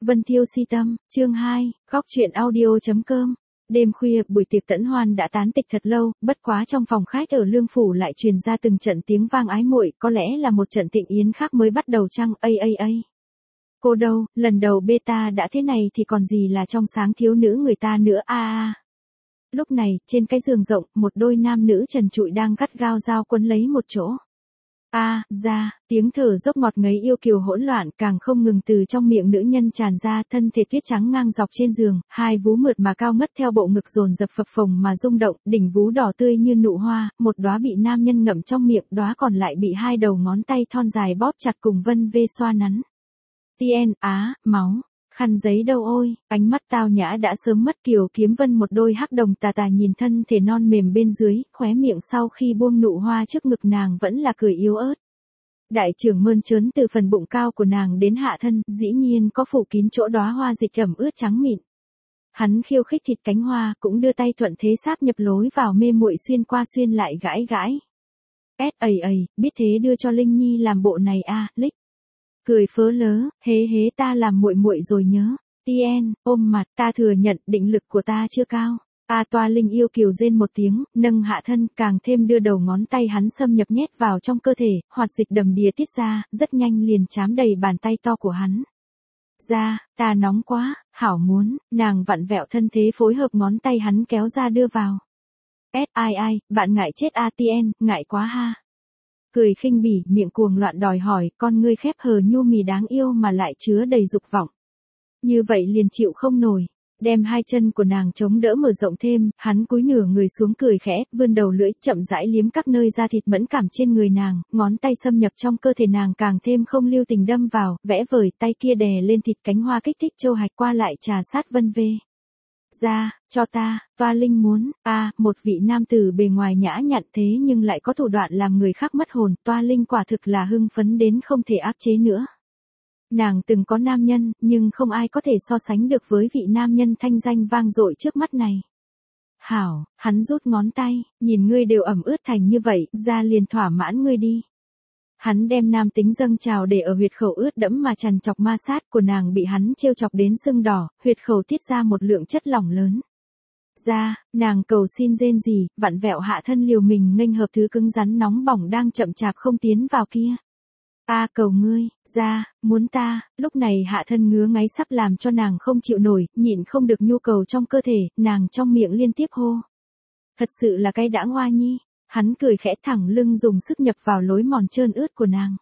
Vân Thiêu si tâm, chương 2, góc truyện audio.com. Đêm khuya, buổi tiệc tẫn hoan đã tán tịch thật lâu, bất quá trong phòng khách ở Lương Phủ lại truyền ra từng trận tiếng vang ái muội, có lẽ là một trận tịnh yến khác mới bắt đầu chăng, ây. Cô đâu, lần đầu beta đã thế này thì còn gì là trong sáng thiếu nữ người ta nữa a. Lúc này, trên cái giường rộng, một đôi nam nữ trần trụi đang gắt gao dao quấn lấy một chỗ. Ra, tiếng thở dốc ngọt ngấy yêu kiều hỗn loạn càng không ngừng từ trong miệng nữ nhân tràn ra, thân thể tuyết trắng ngang dọc trên giường, hai vú mượt mà cao ngất theo bộ ngực dồn dập phập phồng mà rung động, đỉnh vú đỏ tươi như nụ hoa, một đóa bị nam nhân ngậm trong miệng, đóa còn lại bị hai đầu ngón tay thon dài bóp chặt cùng vân vê xoa nắn. Máu. Khăn giấy đâu ôi, ánh mắt tao nhã đã sớm mất Kiều Kiếm Vân một đôi hắc đồng tà tà nhìn thân thể non mềm bên dưới, khóe miệng sau khi buông nụ hoa trước ngực nàng vẫn là cười yếu ớt. Đại trưởng mơn trớn từ phần bụng cao của nàng đến hạ thân, dĩ nhiên có phủ kín chỗ đóa hoa dịch ẩm ướt trắng mịn. Hắn khiêu khích thịt cánh hoa, cũng đưa tay thuận thế sáp nhập lối vào mê muội xuyên qua xuyên lại gãi. Biết thế đưa cho Linh Nhi làm bộ này Lích. Cười phớ lớ, hế ta làm muội muội rồi nhớ. Ôm mặt, ta thừa nhận định lực của ta chưa cao. Toa Linh yêu kiều rên một tiếng, nâng hạ thân, càng thêm đưa đầu ngón tay hắn xâm nhập nhét vào trong cơ thể, hoạt dịch đầm đìa tiết ra, rất nhanh liền chám đầy bàn tay to của hắn. Ra, ta nóng quá, hảo muốn, nàng vặn vẹo thân thế phối hợp ngón tay hắn kéo ra đưa vào. Bạn ngại chết ngại quá ha. Cười khinh bỉ, miệng cuồng loạn đòi hỏi, con ngươi khép hờ nhu mì đáng yêu mà lại chứa đầy dục vọng. Như vậy liền chịu không nổi, đem hai chân của nàng chống đỡ mở rộng thêm, hắn cúi nửa người xuống cười khẽ, vươn đầu lưỡi, chậm rãi liếm các nơi da thịt mẫn cảm trên người nàng, ngón tay xâm nhập trong cơ thể nàng càng thêm không lưu tình đâm vào, vẽ vời, tay kia đè lên thịt cánh hoa kích thích châu hạch qua lại trà sát vân vê. Ra, cho ta, Toa Linh muốn, một vị nam tử bề ngoài nhã nhặn thế nhưng lại có thủ đoạn làm người khác mất hồn, Toa Linh quả thực là hưng phấn đến không thể áp chế nữa. Nàng từng có nam nhân, nhưng không ai có thể so sánh được với vị nam nhân thanh danh vang dội trước mắt này. Hảo, hắn rút ngón tay, nhìn ngươi đều ẩm ướt thành như vậy, ra liền thỏa mãn ngươi đi. Hắn đem nam tính dâng trào để ở huyệt khẩu ướt đẫm mà trằn chọc ma sát của nàng bị hắn trêu chọc đến sưng đỏ, huyệt khẩu tiết ra một lượng chất lỏng lớn. Ra, nàng cầu xin rên rỉ, vặn vẹo hạ thân liều mình nghênh hợp thứ cứng rắn nóng bỏng đang chậm chạp không tiến vào kia. Cầu ngươi, ra, muốn ta, lúc này hạ thân ngứa ngáy sắp làm cho nàng không chịu nổi, nhịn không được nhu cầu trong cơ thể, nàng trong miệng liên tiếp hô. Thật sự là cái đãng hoa nhi. Hắn cười khẽ thẳng lưng dùng sức nhập vào lối mòn trơn ướt của nàng.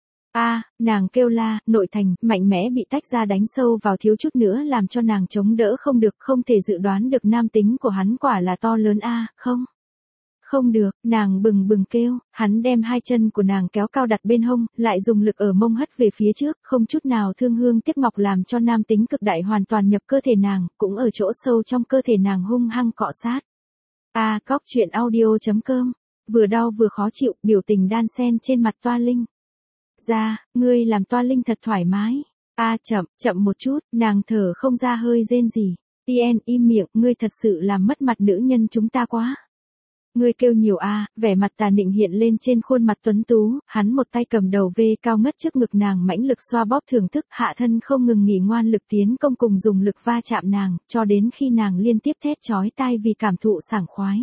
Nàng kêu la, nội thành, mạnh mẽ bị tách ra đánh sâu vào thiếu chút nữa làm cho nàng chống đỡ không được, không thể dự đoán được nam tính của hắn quả là to lớn không. Không được, nàng bừng kêu, hắn đem hai chân của nàng kéo cao đặt bên hông, lại dùng lực ở mông hất về phía trước, không chút nào thương hương tiếc ngọc làm cho nam tính cực đại hoàn toàn nhập cơ thể nàng, cũng ở chỗ sâu trong cơ thể nàng hung hăng cọ sát. Góc truyện audio.com. Vừa đau vừa khó chịu, biểu tình đan xen trên mặt Toa Linh. Ra, ngươi làm Toa Linh thật thoải mái. Chậm một chút, nàng thở không ra hơi rên gì. Im miệng, ngươi thật sự làm mất mặt nữ nhân chúng ta quá. Ngươi kêu nhiều vẻ mặt tà nịnh hiện lên trên khuôn mặt tuấn tú, hắn một tay cầm đầu vê cao ngất trước ngực nàng mãnh lực xoa bóp thưởng thức, hạ thân không ngừng nghỉ ngoan lực tiến công cùng dùng lực va chạm nàng, cho đến khi nàng liên tiếp thét chói tai vì cảm thụ sảng khoái.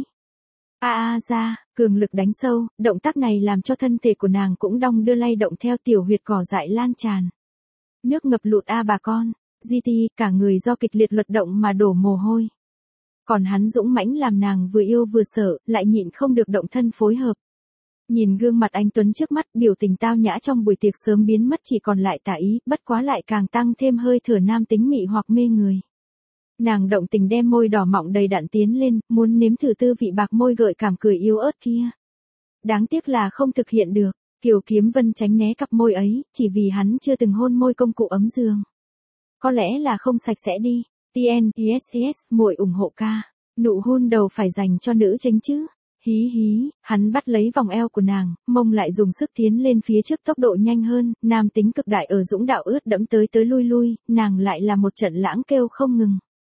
Ra, cường lực đánh sâu, động tác này làm cho thân thể của nàng cũng đong đưa lay động theo tiểu huyệt cỏ dại lan tràn. Nước ngập lụt bà con, cả người do kịch liệt luật động mà đổ mồ hôi. Còn hắn dũng mãnh làm nàng vừa yêu vừa sợ, lại nhịn không được động thân phối hợp. Nhìn gương mặt anh Tuấn trước mắt, biểu tình tao nhã trong buổi tiệc sớm biến mất chỉ còn lại tà ý, bất quá lại càng tăng thêm hơi thở nam tính mị hoặc mê người. Nàng động tình đem môi đỏ mọng đầy đặn tiến lên, muốn nếm thử tư vị bạc môi gợi cảm cười yếu ớt kia. Đáng tiếc là không thực hiện được, Kiều Kiếm Vân tránh né cặp môi ấy, chỉ vì hắn chưa từng hôn môi công cụ ấm giường. Có lẽ là không sạch sẽ đi. Yes, muội ủng hộ ca. Nụ hôn đầu phải dành cho nữ chính chứ. Hí, hắn bắt lấy vòng eo của nàng, mông lại dùng sức tiến lên phía trước tốc độ nhanh hơn, nam tính cực đại ở dũng đạo ướt đẫm tới lui, nàng lại là một trận lãng kêu không ngừng.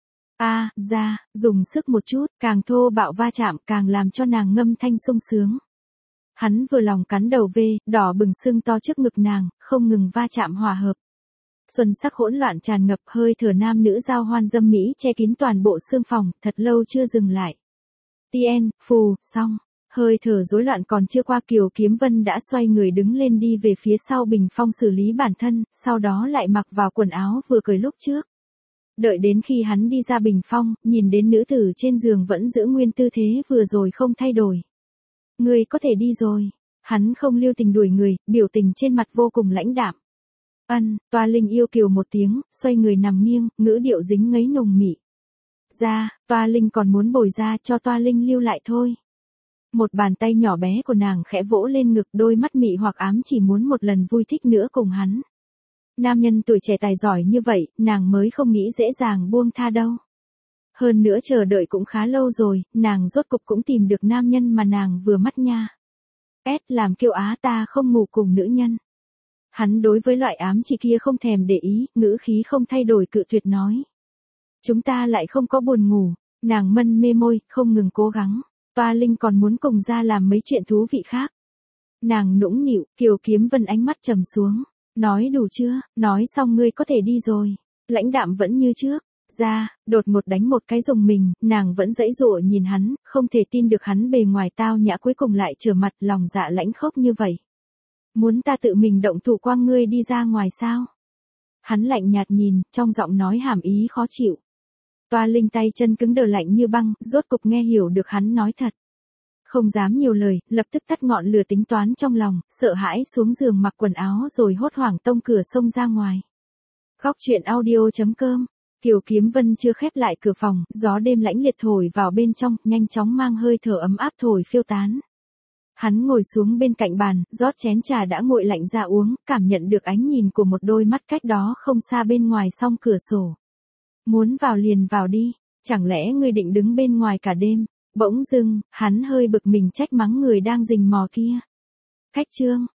Ra, dùng sức một chút, càng thô bạo va chạm càng làm cho nàng ngâm thanh sung sướng. Hắn vừa lòng cắn đầu vê, đỏ bừng sưng to trước ngực nàng, không ngừng va chạm hòa hợp. Xuân sắc hỗn loạn tràn ngập, hơi thở nam nữ giao hoan dâm mỹ che kín toàn bộ xương phòng, thật lâu chưa dừng lại. Tien, phù, xong. Hơi thở rối loạn còn chưa qua, Kiều Kiếm Vân đã xoay người đứng lên đi về phía sau bình phong xử lý bản thân, sau đó lại mặc vào quần áo vừa cởi lúc trước. Đợi đến khi hắn đi ra bình phong, nhìn đến nữ tử trên giường vẫn giữ nguyên tư thế vừa rồi không thay đổi. Người có thể đi rồi. Hắn không lưu tình đuổi người, biểu tình trên mặt vô cùng lãnh đạm. Toa Linh yêu kiều một tiếng, xoay người nằm nghiêng, ngữ điệu dính ngấy nồng mị. Toa Linh còn muốn bồi ra, cho Toa Linh lưu lại thôi. Một bàn tay nhỏ bé của nàng khẽ vỗ lên ngực, đôi mắt mị hoặc ám chỉ muốn một lần vui thích nữa cùng hắn. Nam nhân tuổi trẻ tài giỏi như vậy, nàng mới không nghĩ dễ dàng buông tha đâu. Hơn nữa chờ đợi cũng khá lâu rồi, nàng rốt cục cũng tìm được nam nhân mà nàng vừa mắt nha. Làm kiêu á, ta không ngủ cùng nữ nhân. Hắn đối với loại ám chỉ kia không thèm để ý, ngữ khí không thay đổi cự tuyệt nói. Chúng ta lại không có buồn ngủ, nàng mân mê môi, không ngừng cố gắng. Toa Linh còn muốn cùng ra làm mấy chuyện thú vị khác. Nàng nũng nịu, Kiều Kiếm Vân ánh mắt trầm xuống. Nói đủ chưa, nói xong ngươi có thể đi rồi. Lãnh đạm vẫn như trước. Đột ngột đánh một cái rùng mình, nàng vẫn giãy giụa nhìn hắn, không thể tin được hắn bề ngoài tao nhã cuối cùng lại trở mặt lòng dạ lãnh khốc như vậy. Muốn ta tự mình động thủ quang ngươi đi ra ngoài sao? Hắn lạnh nhạt nhìn, trong giọng nói hàm ý khó chịu. Toa Linh tay chân cứng đờ lạnh như băng, rốt cục nghe hiểu được hắn nói thật. Không dám nhiều lời, lập tức tắt ngọn lửa tính toán trong lòng, sợ hãi xuống giường mặc quần áo rồi hốt hoảng tông cửa xông ra ngoài. Góc truyện audio.com. Kiều Kiếm Vân chưa khép lại cửa phòng, gió đêm lãnh liệt thổi vào bên trong, nhanh chóng mang hơi thở ấm áp thổi phiêu tán. Hắn ngồi xuống bên cạnh bàn, rót chén trà đã nguội lạnh ra uống, cảm nhận được ánh nhìn của một đôi mắt cách đó không xa bên ngoài song cửa sổ. Muốn vào liền vào đi, chẳng lẽ ngươi định đứng bên ngoài cả đêm? Bỗng dưng, hắn hơi bực mình trách mắng người đang rình mò kia. Khách trương,